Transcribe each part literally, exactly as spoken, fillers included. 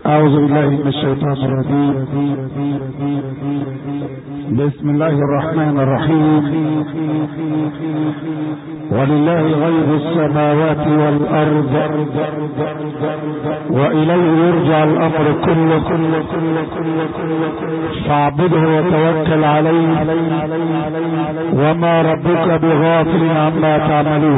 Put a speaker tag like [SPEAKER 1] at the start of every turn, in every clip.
[SPEAKER 1] أعوذ بالله من الشيطان الرجيم. بسم الله الرحمن الرحيم. ولله غيب السماوات والأرض وإليه يرجع الأمر كله فاعبده وتوكل عليه وما ربك بغافل عما تعملون.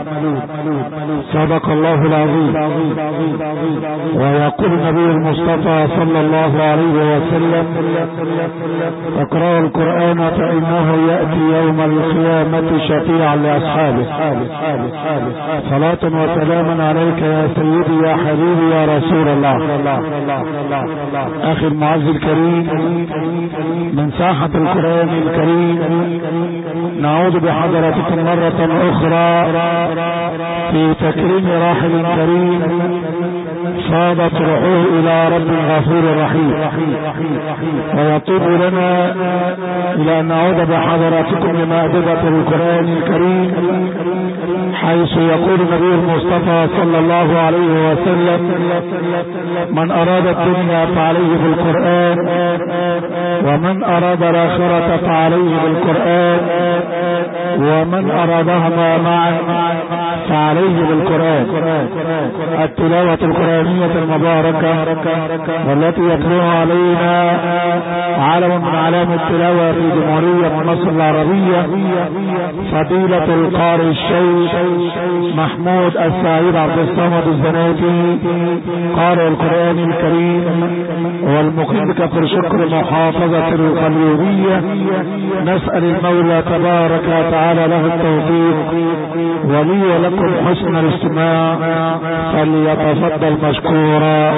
[SPEAKER 1] صدق الله العظيم. ويقول النبي المصطفى صلى الله عليه وسلم: اقرأوا القرآن فإنه يأتي يوم القيامة شفيعا لأصحابه. صلاة وسلاما عليك يا سيدي يا حبيبي يا رسول الله. أخي المعز الكريم، من ساحة القرآن الكريم نعود بحضرتكم مرة أخرى في تكريم راحل كريم صادت روحه إلى رب غفور رحيم. ويطيب لنا إلى أن نعود بحضراتكم لمائدة القرآن الكريم، حيث يقول النبي المصطفى صلى الله عليه وسلم: من أراد الدنيا فعليه بالقرآن، ومن أراد الآخرة فعليه بالقرآن، ومن أرادهما معا فعليه بالقرآن. التلاوة القرآنية المباركة والتي يتلوها علينا علم من علام التلاوة في جمهورية مصر العربية فضيلة القارئ الشيخ محمود السعيد عبد الصمد الزناتي، قارئ القرآن الكريم والمقيم بكفر شكر محافظة القليوبية. نسأل المولى تبارك وتعالى له التوفيق ولي ولكم حسن الاستماع، فليتفضل مشكورا.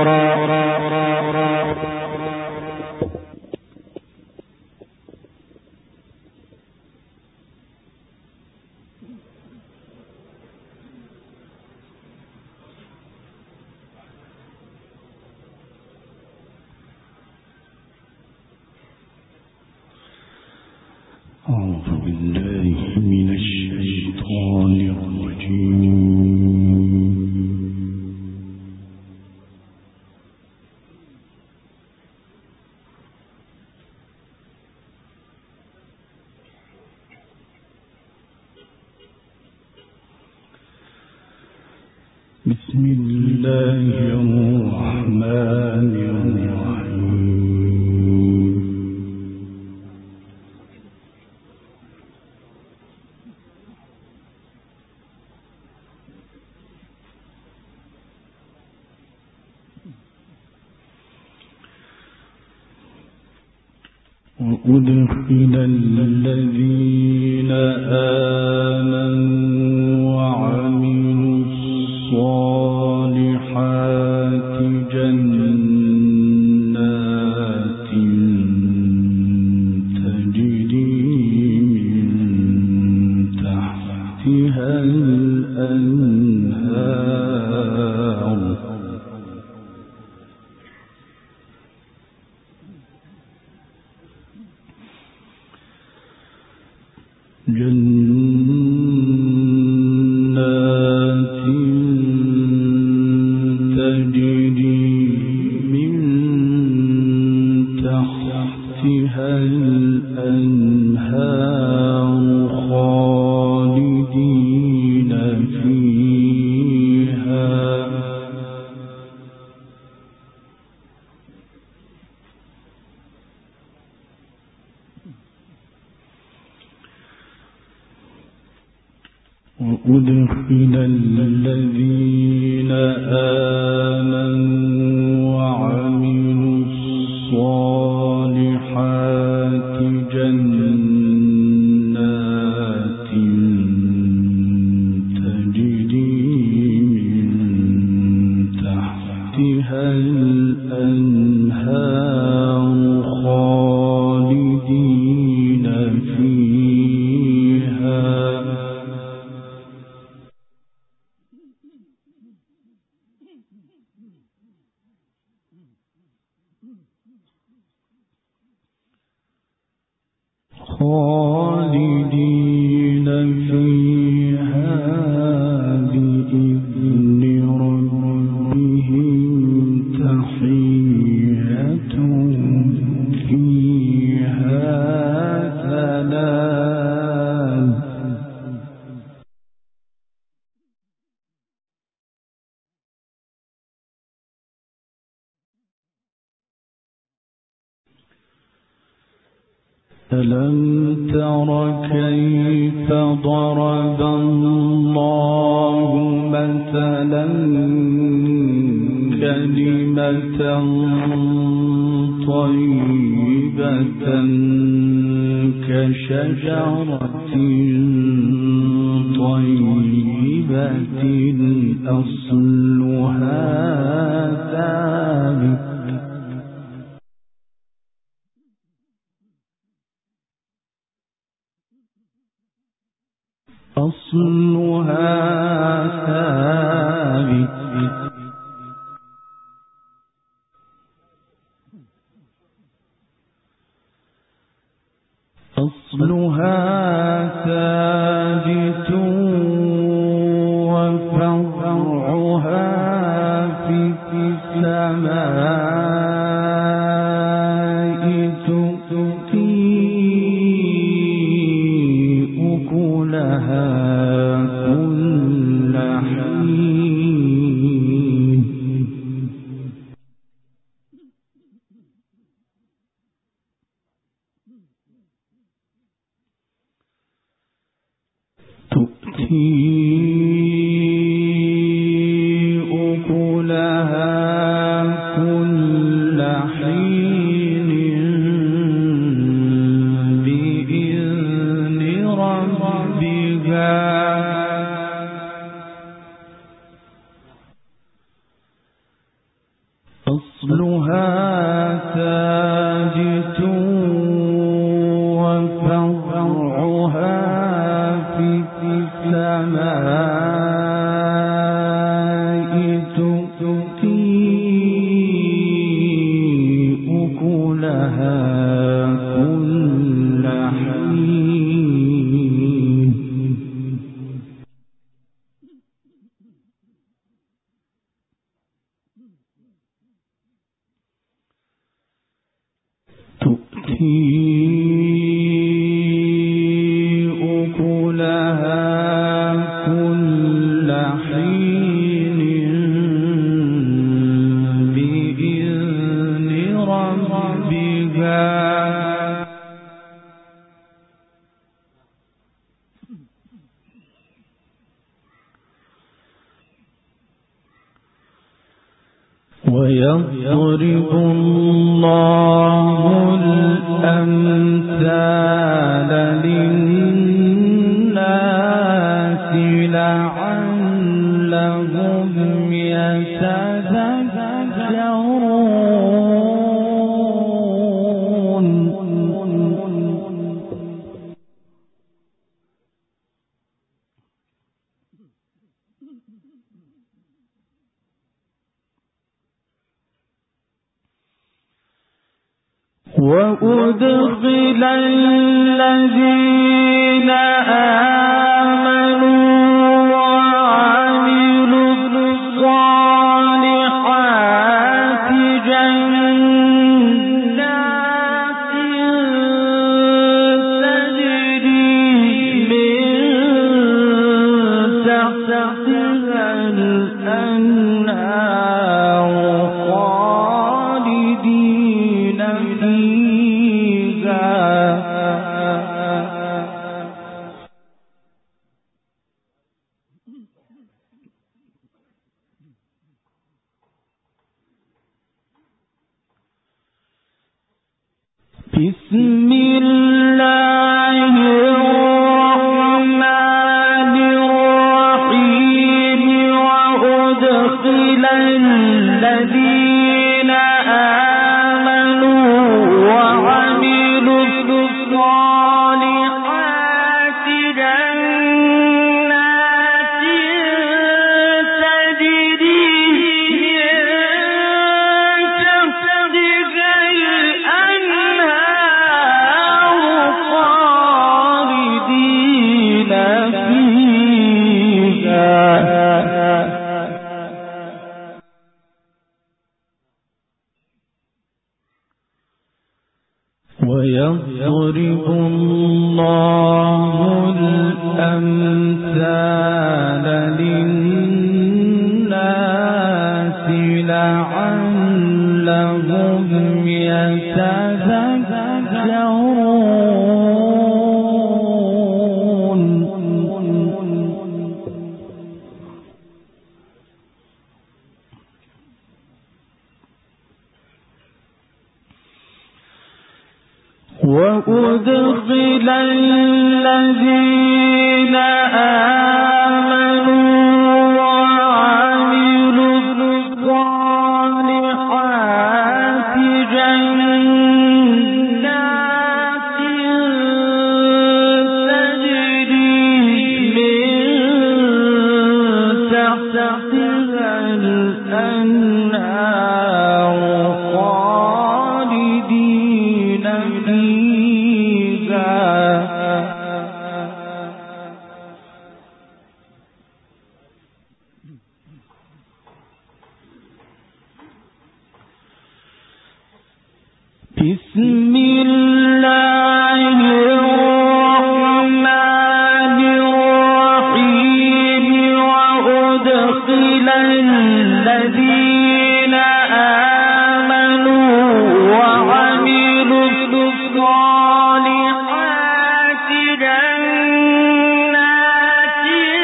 [SPEAKER 2] أعوذ بالله من الشيطان الرجيم. بسم الله الرحمن الرحيم. وأدخل الذين آمنوا وعملوا الصالحات جنات تجري من تحتها الأنهار جنات تجري من تحتها الأنهار خالدين فيها وأدخل الذين آمنوا وعملوا الصالحات جنات تجري من تحتها الأنهار خالدين فيها خالدين فيها بإذن ربهم تحية ألم تر كيف ضرب الله مثلا كلمة طيبة كشجرة طيبة أصلها ثابت أصلها ثابت أصلها ثابت وفرعها في السماء تؤتي أكلها كل حين تؤتي أكلها كل حين بإذن ربها أصلها ثابت وفرعها في السماء تؤتي أكلها كل حين تؤتي أكلها كل حين بإذن ربها ويضرب الله الأمثال للناس لعلهم يتذكرون وأدخل الذين آمنوا وعملوا الصالحات جنات تجري من تحتها الأنهار خالدين فيها بسم الله الرحمن الرحيم وأدخل الذين آمنوا وعملوا الصالحات جنات تجري من تحتها الأنهار خالدين فيها ويضرب الله الأمثال للناس لعلهم يتذكرون وأدخل الذين آمنوا وعملوا الصالحات جنات تجري من تحتها الأنهار خالدين فيها بسم الله الرحمن الرحيم وأدخل الذين آمنوا وعملوا الصالحات جنات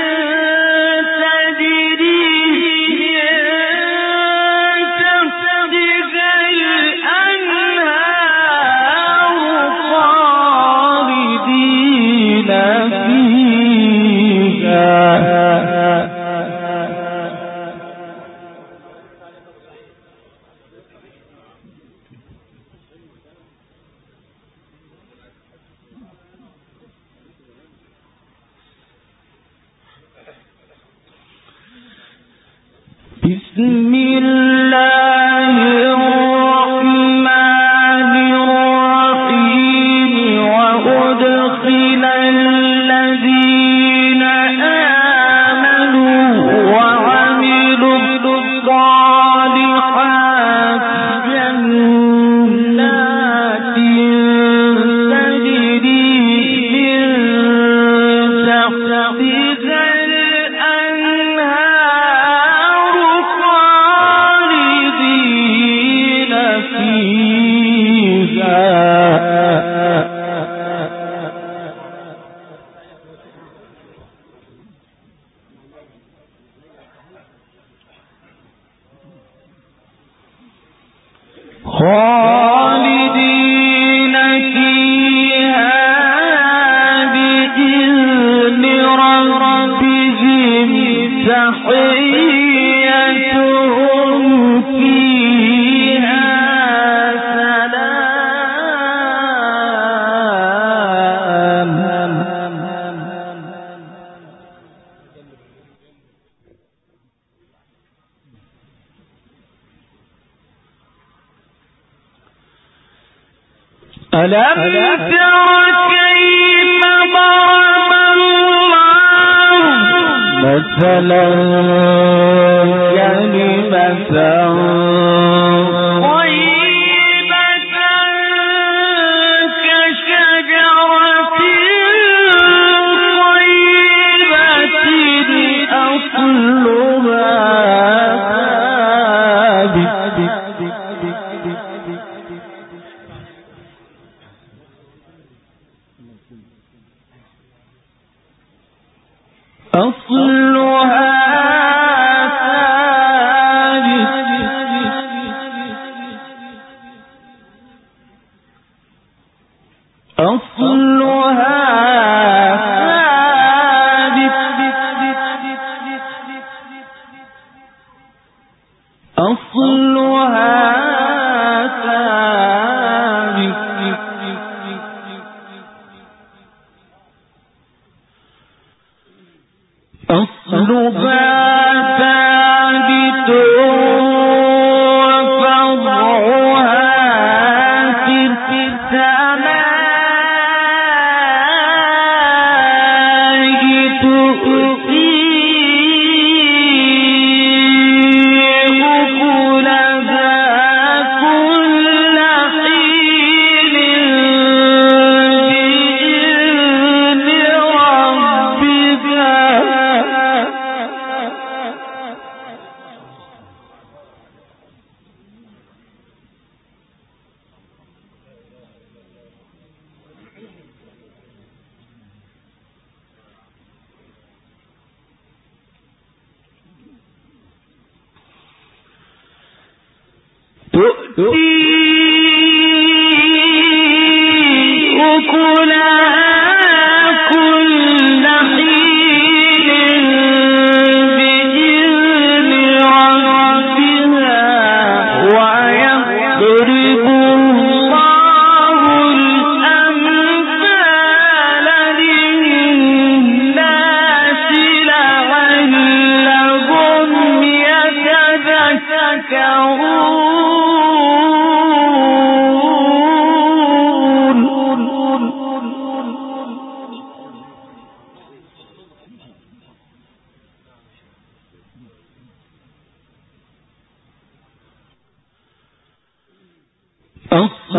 [SPEAKER 2] تجري من تحتها الأنهار خالدين فيها بسم الله الرحمن الرحيم وأدخل الذين آمنوا وعملوا الصالحات جنات تجري من تحتها الأنهار خالدين فيها خالدين فيها بإذن ربهم تحيتهم فيها سلام. ألم تر كيف ضرب الله مثلا كلمة طيبة كشجرة طيبة أصلها أصلها ثابت أصلها ثابت أصلها أصلها ثابت وفرعها في السماء تؤتي أكلها كل حين بإذن ربك تؤتي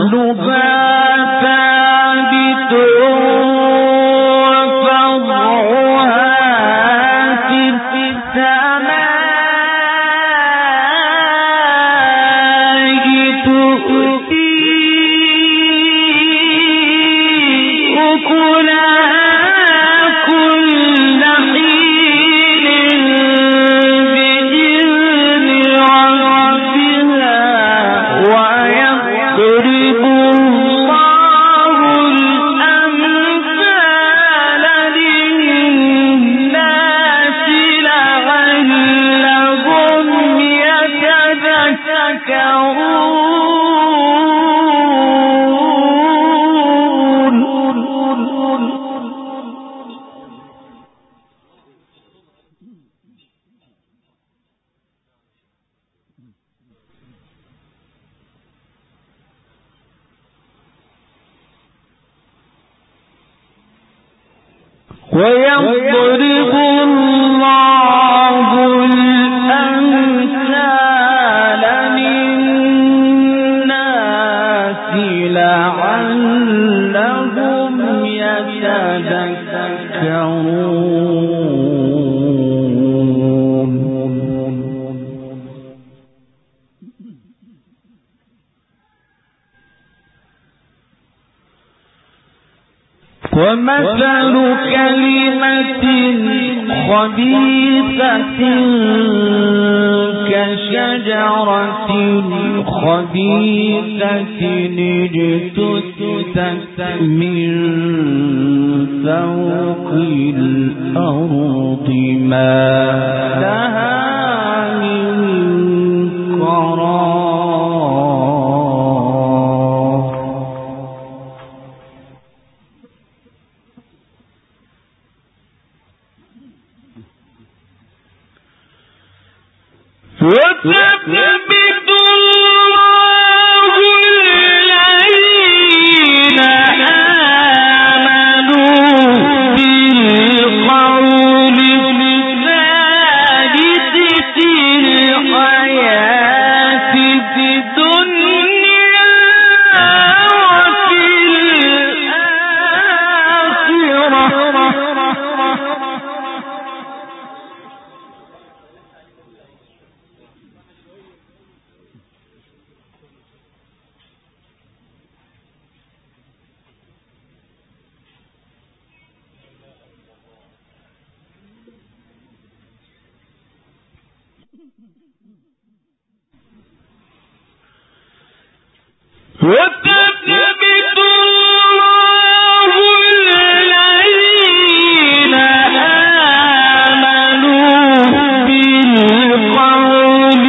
[SPEAKER 2] ويضرب الله الأمثال للناس لعلهم يتذكرون. ومثل كلمة خبيثة كشجرة خبيثة اجتثت من فوق الأرض ما لها من قرار. وتثبت الله الذين آمنوا بالقول الثابت في الحياة الدنيا وفي الآخرة. وتثبت الله الذين آمنوا بالقول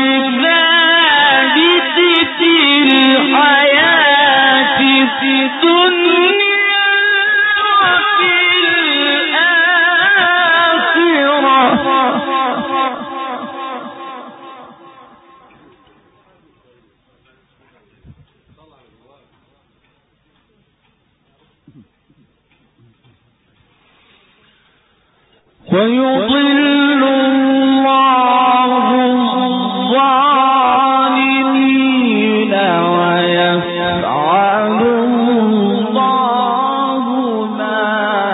[SPEAKER 2] الثابت في الحياة الدنيا وفي الآخرة. ويضل الله الظالمين ويفعل الله ما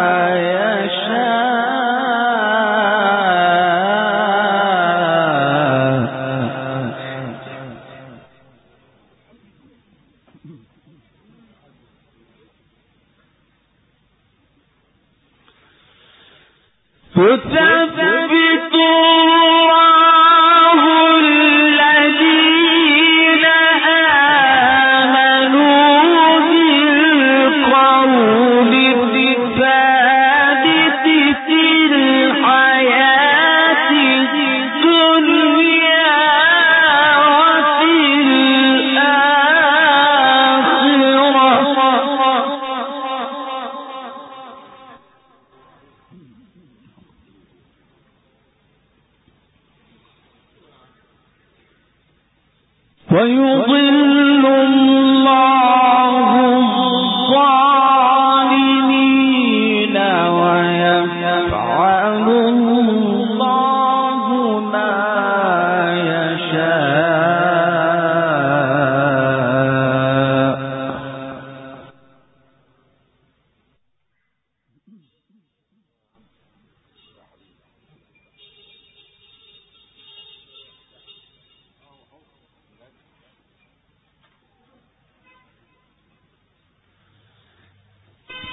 [SPEAKER 2] تثبت الله الذين آمنوا بالقول الثابت في الحياة الدنيا وفي الآخرة. ويضل الله الظالمين ويفعل الله ما يشاء.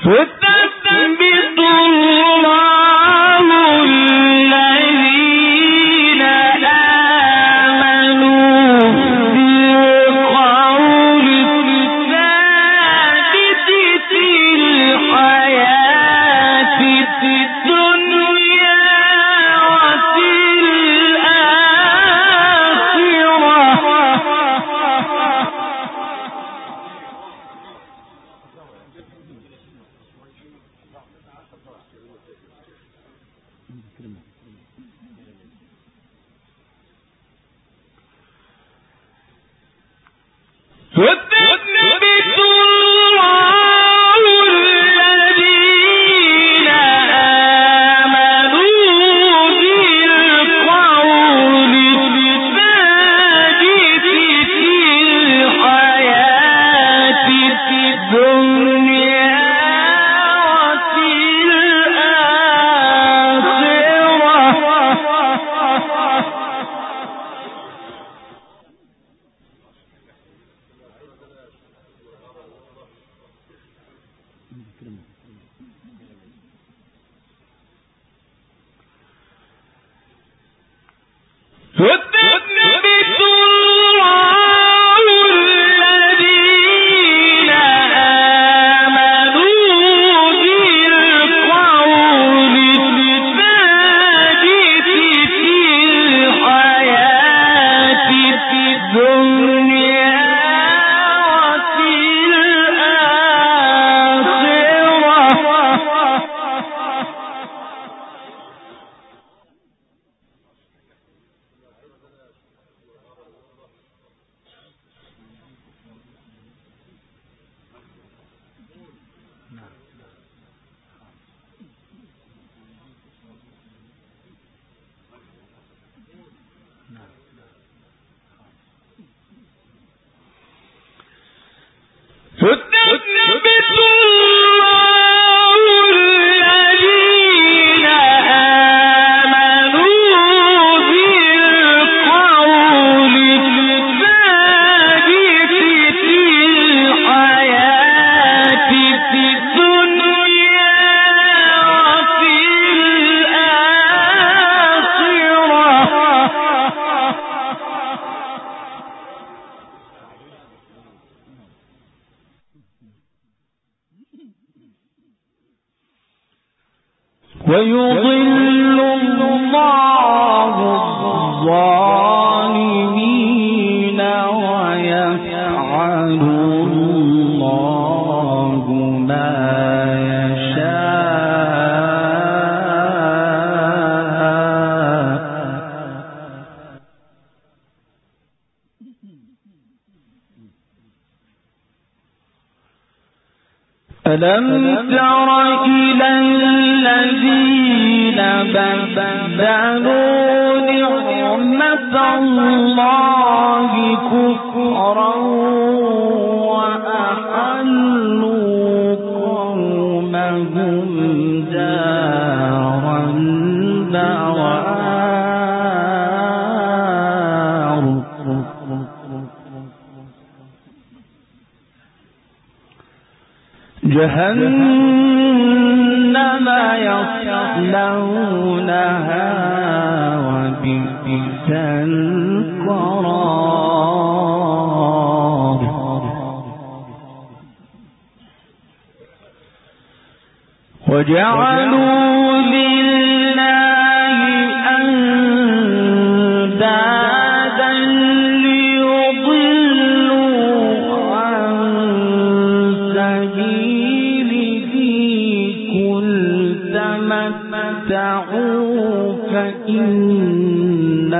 [SPEAKER 2] ويضل الله الظالمين ويفعل الله ما يشاء. ألم تر إلى الذين بدلوا نعمة الله كفرا وأحلوا قومهم دار البوار جهنم يصلونها وبئس القرار. وجعلوا لله أندادا ليضلوا عن سبيله قل تمتعوا فإن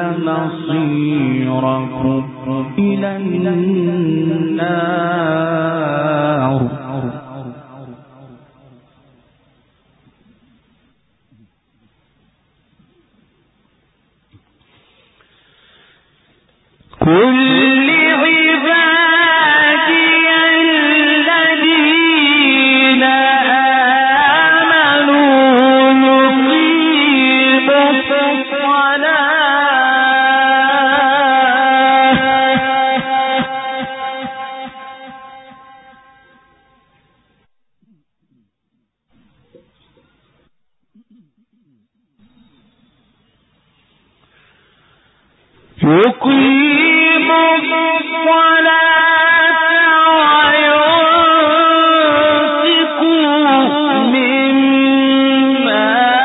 [SPEAKER 2] مصيركم إلى النار. قل لعبادي الذين آمنوا يقيموا الصلاة يقيم الصلاة وينفقوا مما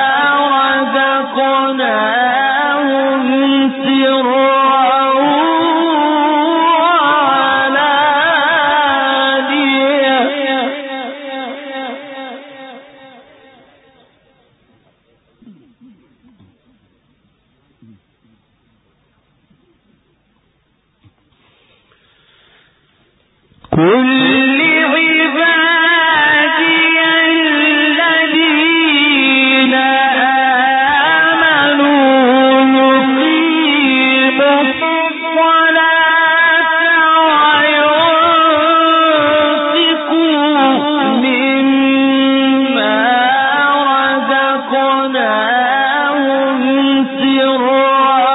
[SPEAKER 2] رزقناهم سرا وعلانية كل عبادي الذين آمنوا يقيموا الصلاة وينفقوا مما رزقناهم سرا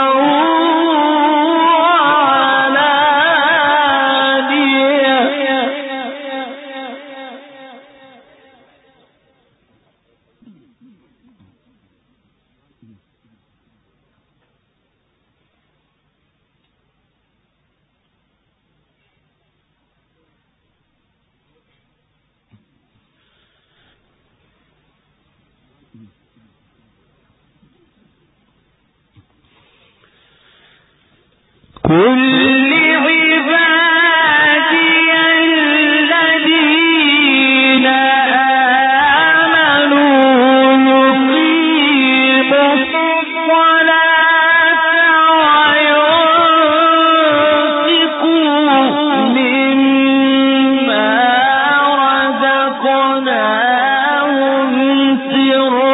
[SPEAKER 2] كل عبادي الذين آمنوا يقيموا الصلاة وينفقوا مما رزقناهم سرا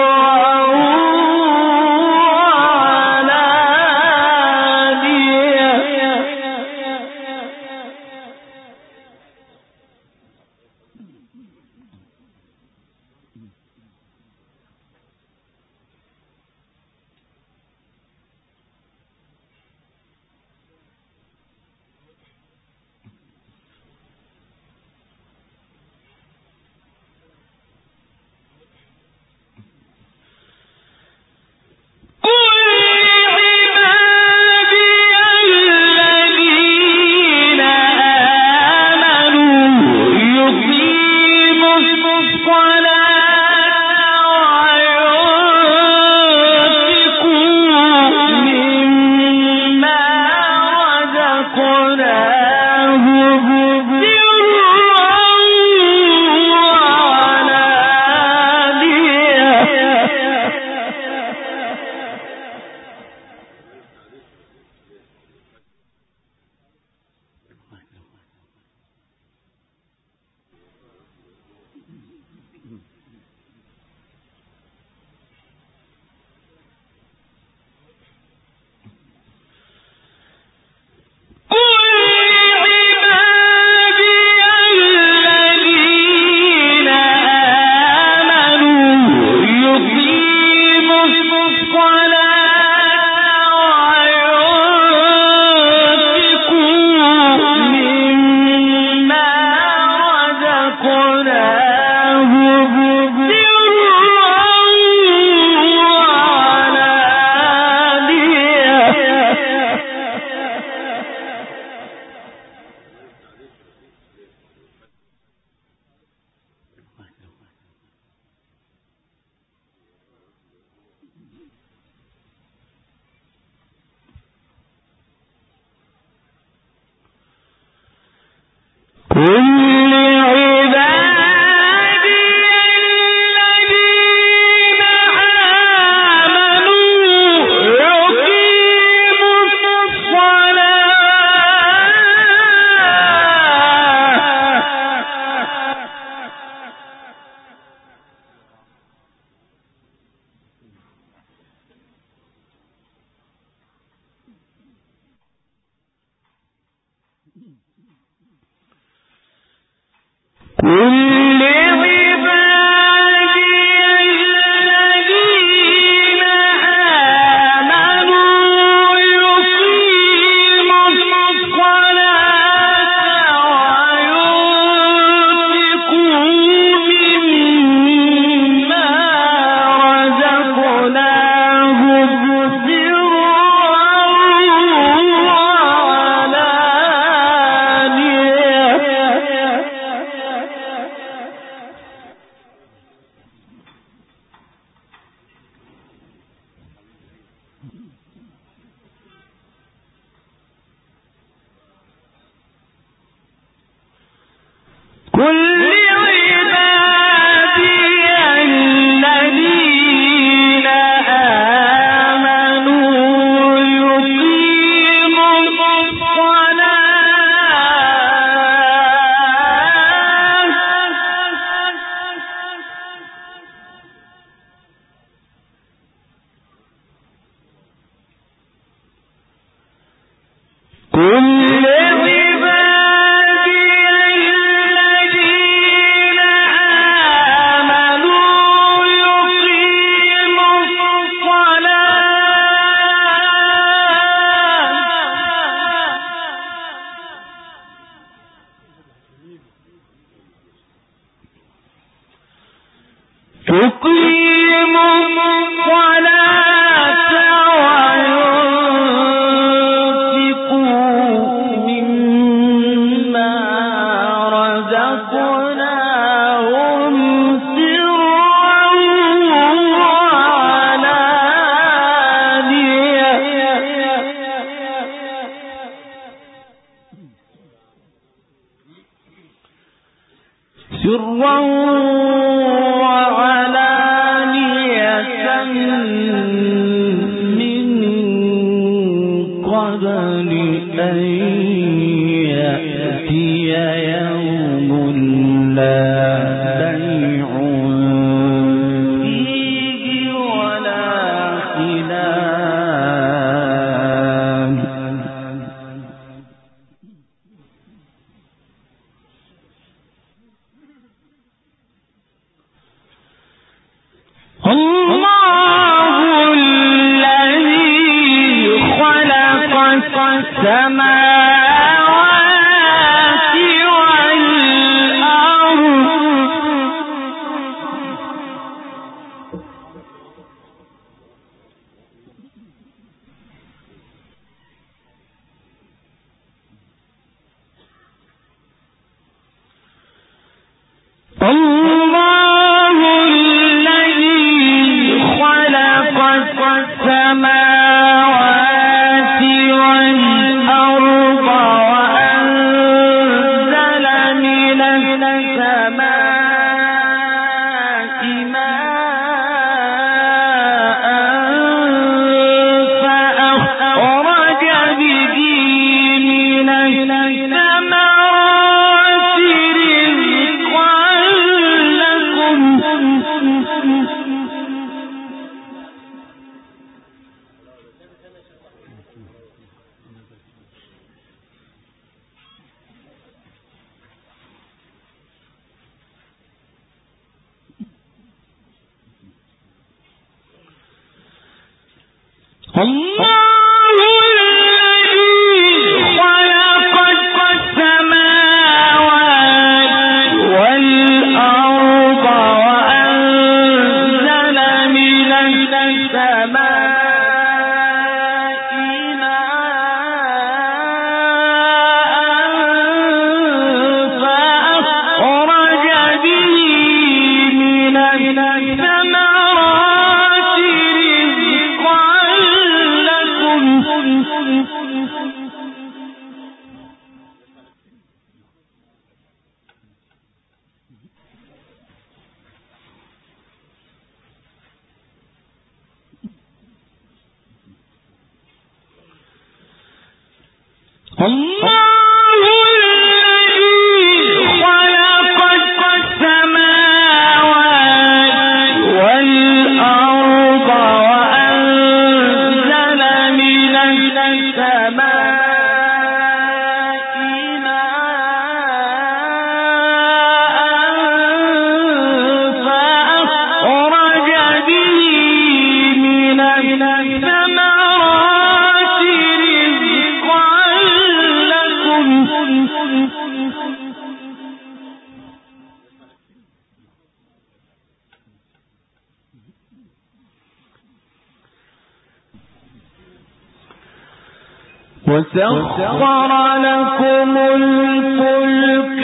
[SPEAKER 2] وسخر لكم الفلك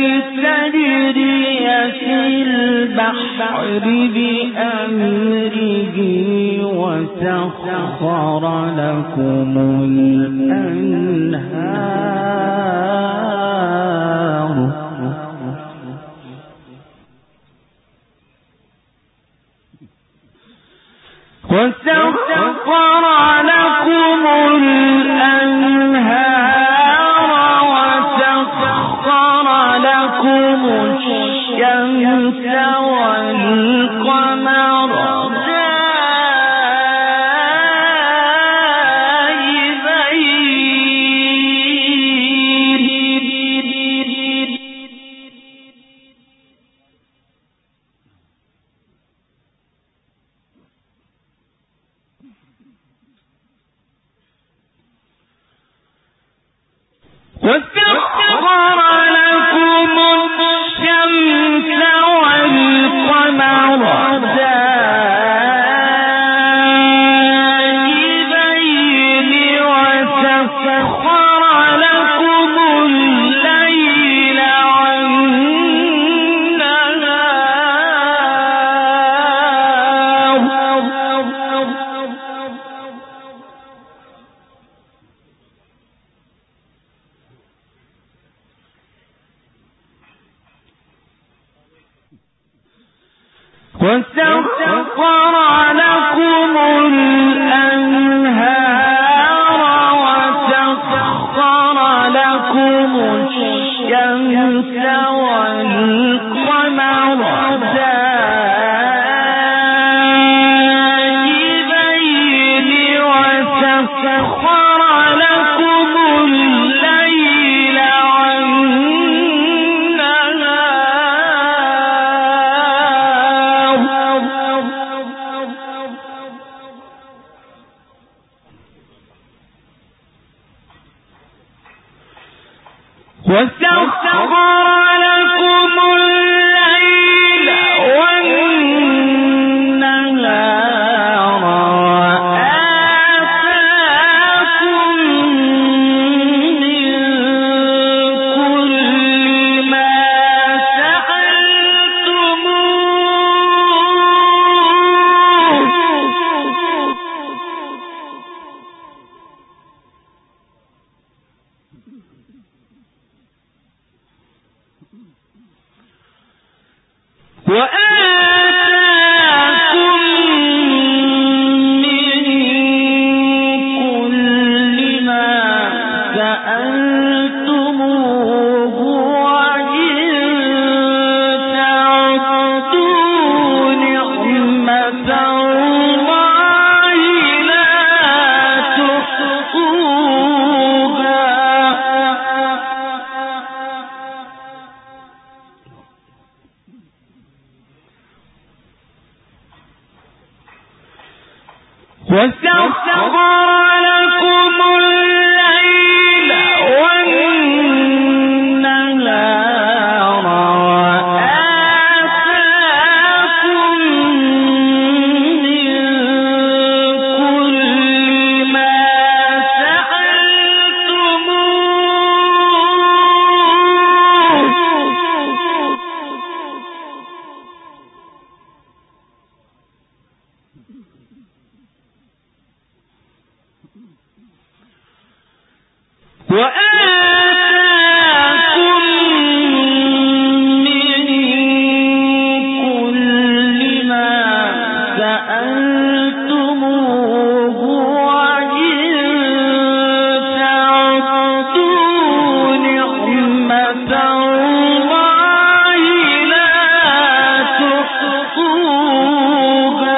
[SPEAKER 2] لتجري في البحر بأمره وسخر لكم الأنهار وسخر لكم الأنهار وسخر لكم الشمس والقمر وسخر لكم الأنهار وسخر لكم الشمس والقمر دائبين وسخر لكم الليل وسخر لكم الليل والنهار وآتاكم من كل ما سألتموه وآتاكم من كل ما سألتموه وإن تعدوا نعمة الله لا تحصوها وسخر لكم الليل والنهار وآتاكم من كل ما سألتموه وآتاكم من كل ما سألتموه وإن تعدوا نعمة الله لا تحصوها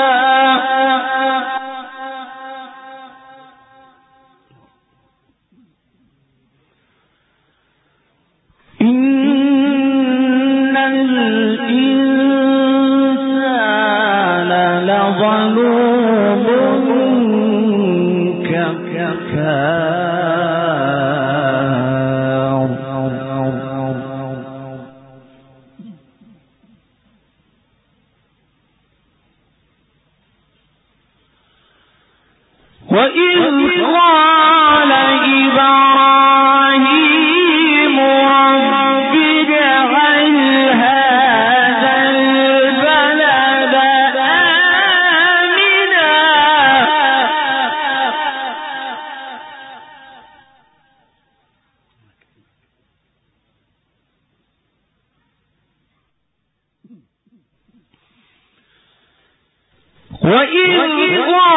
[SPEAKER 2] إن الإنسان لظلوم كفار وإذ قال إبراهيم رب اجعل هذا البلد آمنا وإذ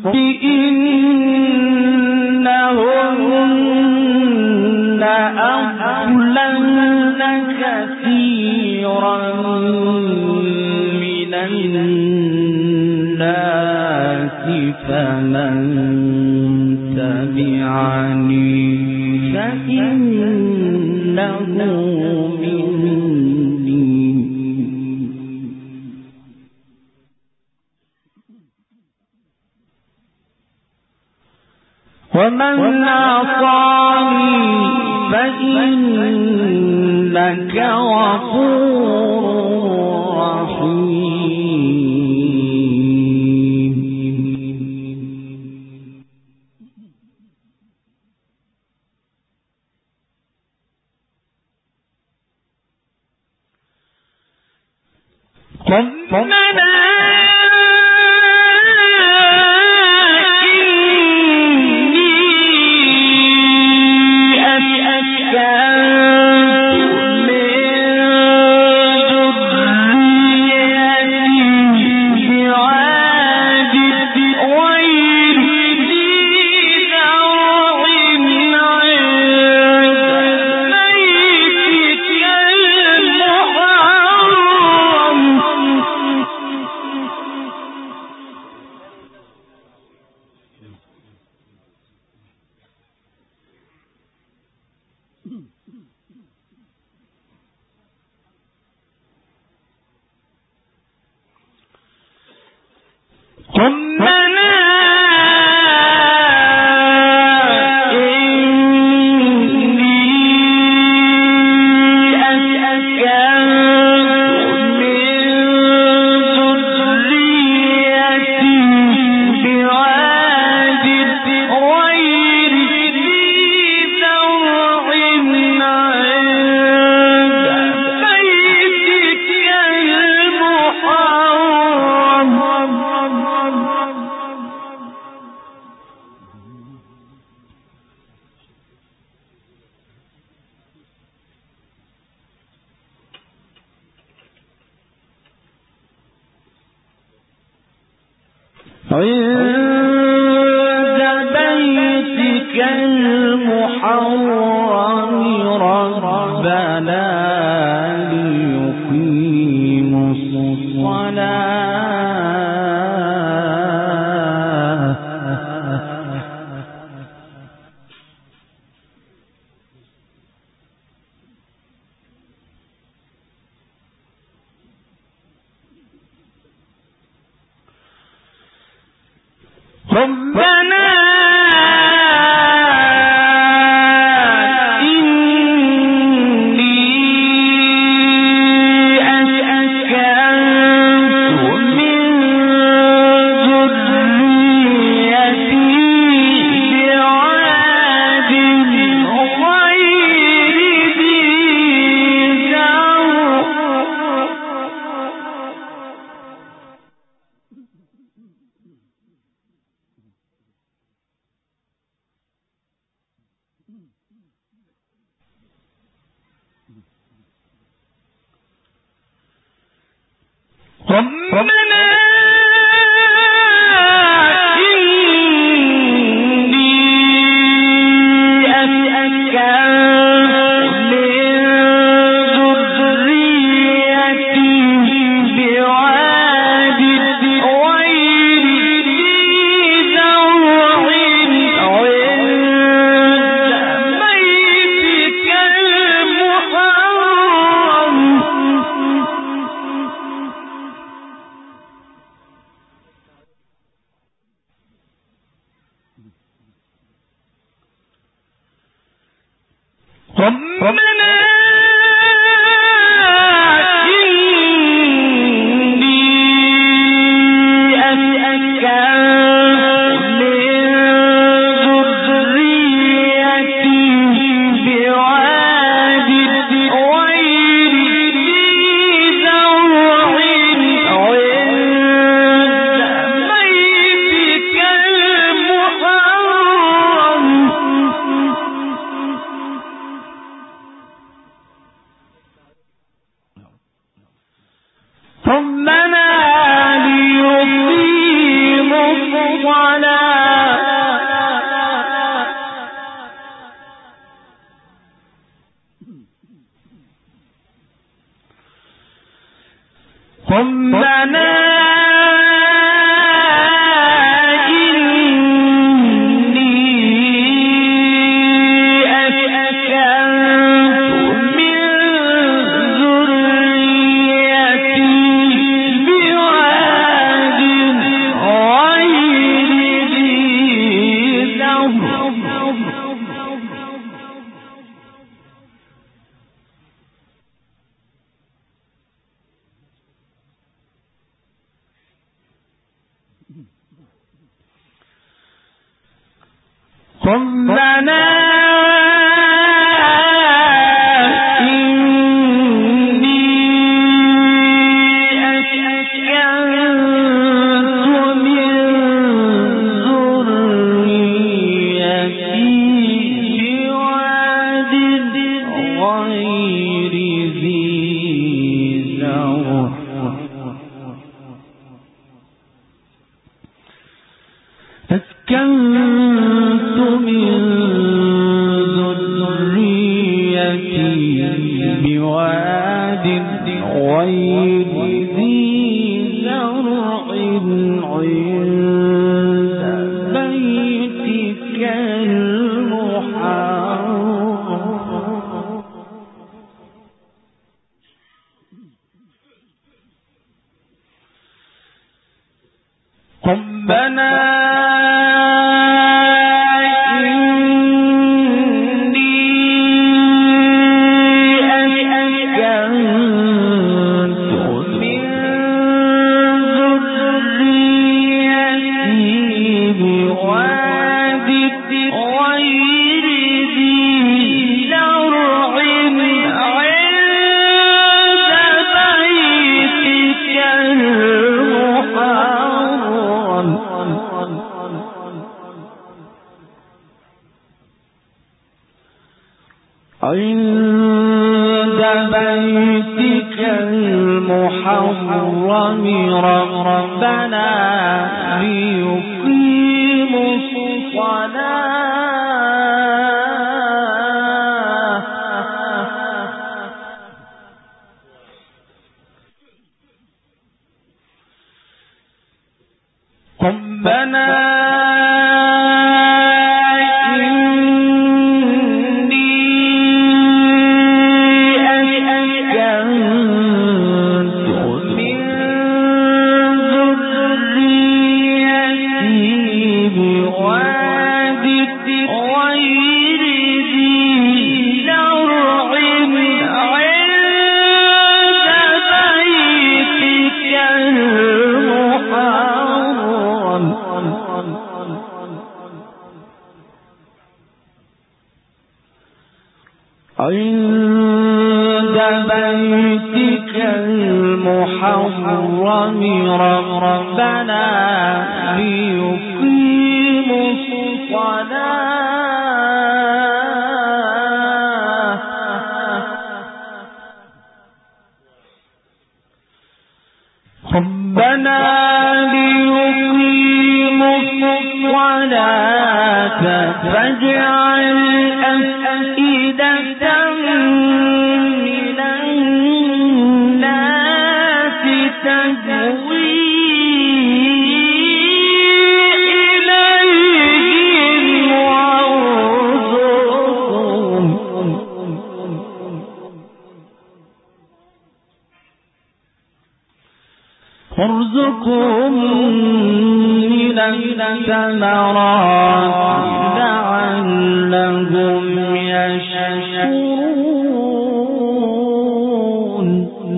[SPEAKER 2] إنهن أضللن كثيرا من الناس فمن تبعني فإنه مني ومن عصاني فإنك غفور رحيم. ربنا عند بيتك المحرم ربنا ليقيموا الصلاة ربنا ربنا ربنا ربنا ليقيموا الصلاة ربنا ربنا ربنا عند بيتك المحرم ربنا ليقيموا الصلاة ربنا عند بيتك المحرم ربنا ليقيموا الصلاة ربنا ليقيموا الصلاة فاجعل أفئدة من الناس تهوي إليهم وارزقهم من الثمرات لعلهم يشكرون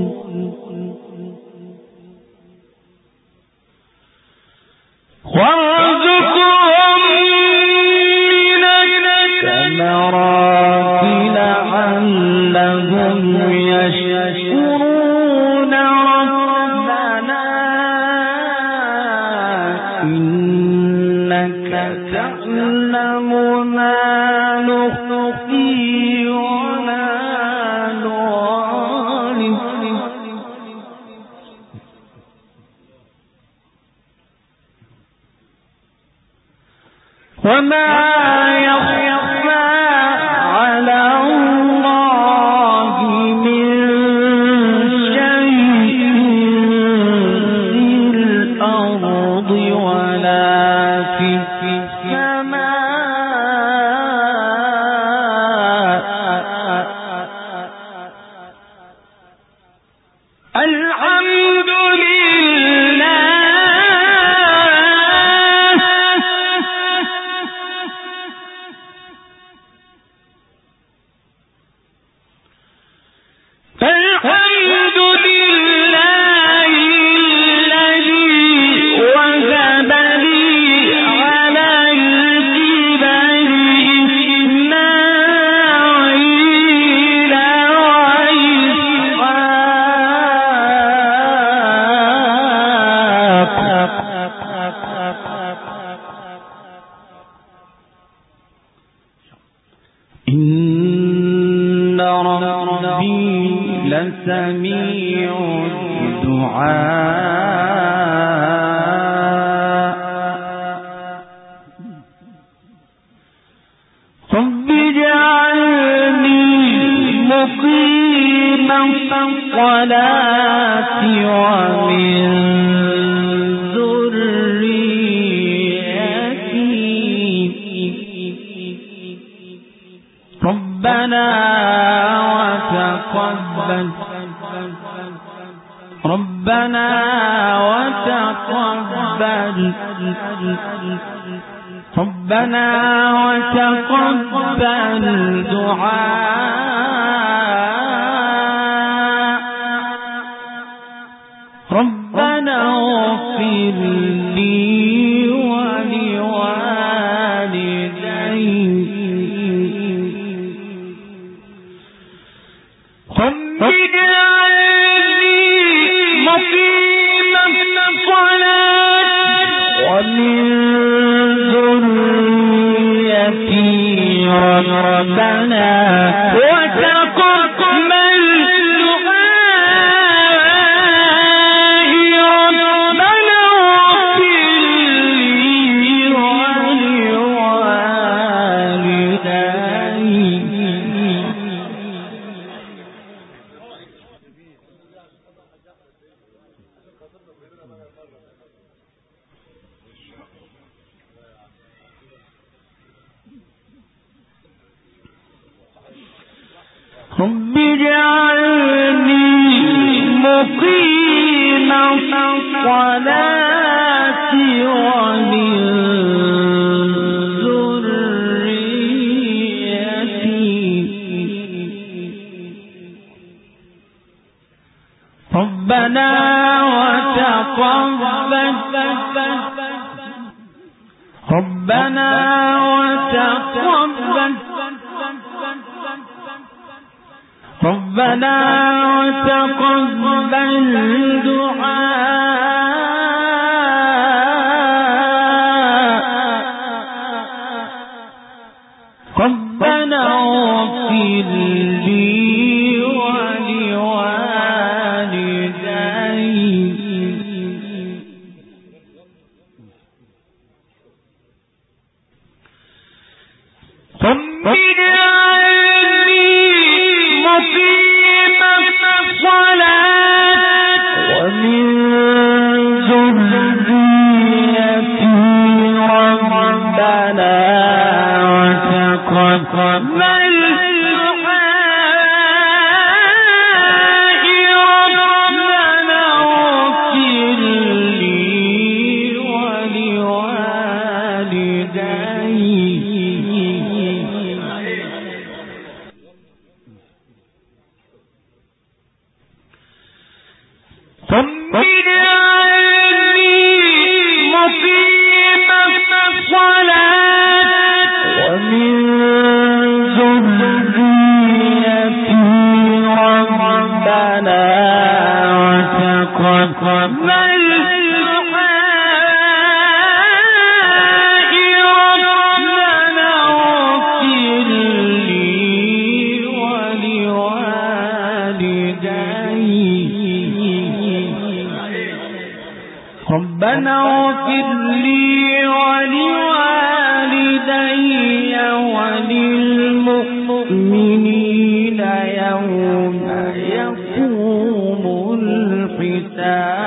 [SPEAKER 2] وارزقهم من الثمرات لعلهم يشكرون ربنا إنك تعلم ما نخفي وما نعلن وما يخفى على الله من شيء الحمد لله الحمد لله الذي وهب لي على الكبر إسماعيل وإسحاق إن ربي لسميع الدعاء رب اجعلني مقيم الصلاة ومن ذريتي ربنا وتقبل ربنا وتقبل ربنا وتقبل دعاء ربنا اغفر لي ولوالدي رب اجعلني مقيم الصلاة ومن ذريتي ربنا وتقبل دعائي ربنا اغفر لي ولوالدي رب اجعلني مقيم الصلاة ومن ذريتي ربنا وتقبل ربنا وتقبل ربنا وتقبل دعاء ربنا اغفر لي ولوالدي رب اجعلني مقيم الصلاة ومن ذريتي ربنا وتقبل دعائي ربنا اغفر لي ولوالدي رب اجعلني مقيم الصلاة ومن ذريتي ربنا وتقبل دعائي ربنا اغفر لي ولوالدي ربنا اغفر لي ولوالدي وللمؤمنين يوم يقوم الحساب